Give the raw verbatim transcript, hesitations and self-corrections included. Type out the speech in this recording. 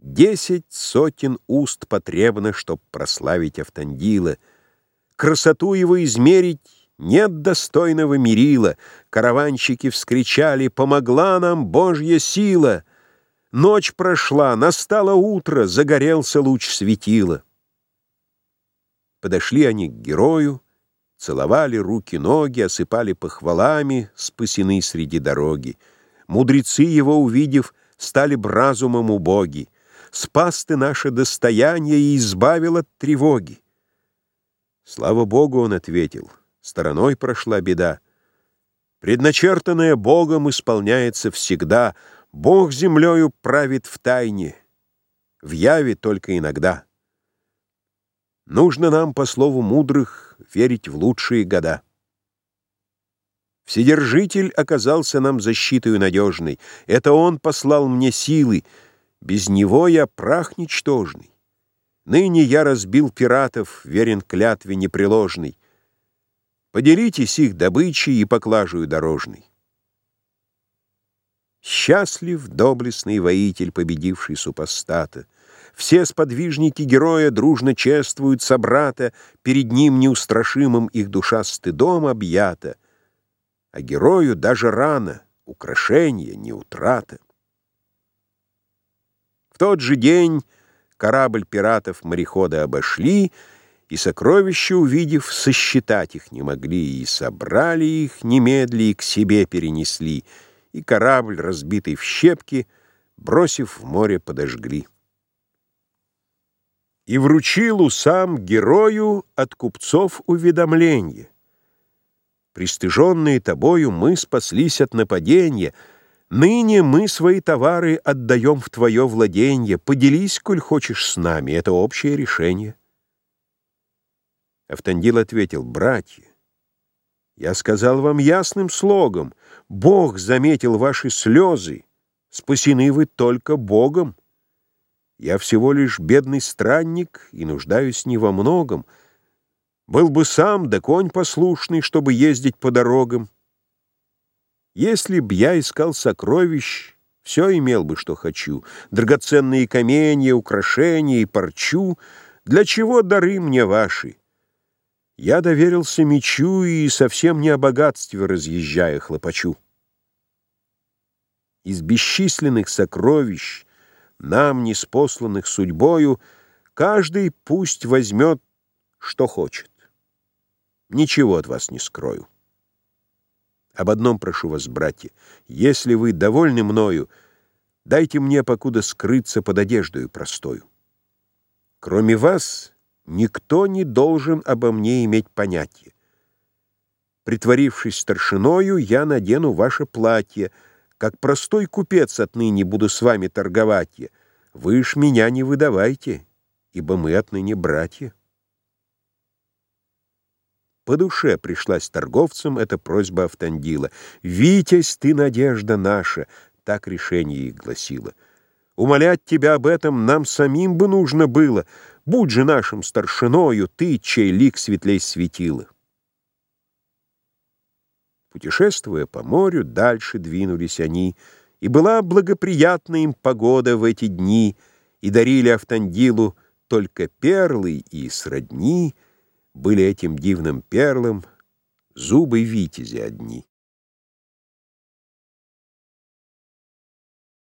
Десять сотен уст потребно, чтоб прославить Автандила. Красоту его измерить нет достойного мерила. Караванщики вскричали: «Помогла нам Божья сила!» Ночь прошла, настало утро, загорелся луч светила. Подошли они к герою, целовали руки-ноги, осыпали похвалами, спасены среди дороги. Мудрецы его, увидев, стали б разумом убоги. Спас ты наше достояние и избавил от тревоги. Слава Богу, он ответил, стороной прошла беда. Предначертанное Богом исполняется всегда. Бог землею правит в тайне, в яве только иногда. Нужно нам, по слову мудрых, верить в лучшие года. Вседержитель оказался нам защитою надежной. Это он послал мне силы. Без него я прах ничтожный. Ныне я разбил пиратов, верен клятве непреложной. Поделитесь их добычей и поклажею дорожной. Счастлив доблестный воитель, победивший супостата. Все сподвижники героя дружно чествуют собрата, перед ним неустрашимым их душа стыдом объята, а герою даже рана, украшение, не утрата. В тот же день корабль пиратов-морехода обошли, и сокровища, увидев, сосчитать их не могли, и собрали их немедли и к себе перенесли, и корабль, разбитый в щепки, бросив в море, подожгли. И вручил сам герою от купцов уведомление. Пристыженные тобою мы спаслись от нападения. Ныне мы свои товары отдаем в твое владенье. Поделись, коль хочешь, с нами, это общее решение. Автандил ответил: братья, я сказал вам ясным слогом, Бог заметил ваши слезы, спасены вы только Богом. Я всего лишь бедный странник и нуждаюсь не во многом. Был бы сам, да конь послушный, чтобы ездить по дорогам. Если б я искал сокровищ, все имел бы, что хочу, драгоценные каменья, украшения и парчу. Для чего дары мне ваши? Я доверился мечу и совсем не о богатстве разъезжая хлопочу. Из бесчисленных сокровищ, нам, ниспосланных судьбою, каждый пусть возьмет, что хочет. Ничего от вас не скрою. Об одном прошу вас, братья, если вы довольны мною, дайте мне покуда скрыться под одеждою простою. Кроме вас никто не должен обо мне иметь понятия. Притворившись старшиною, я надену ваше платье, как простой купец отныне буду с вами торговать я. Вы ж меня не выдавайте, ибо мы отныне братья. По душе пришлась торговцам эта просьба Автандила. «Витязь ты, надежда наша!» — так решение их гласило. «Умолять тебя об этом нам самим бы нужно было. Будь же нашим старшиною ты, чей лик светлей светила». Путешествуя по морю, дальше двинулись они, и была благоприятна им погода в эти дни, и дарили Автандилу только перлы, и сродни были этим дивным перлам зубы витязя одни.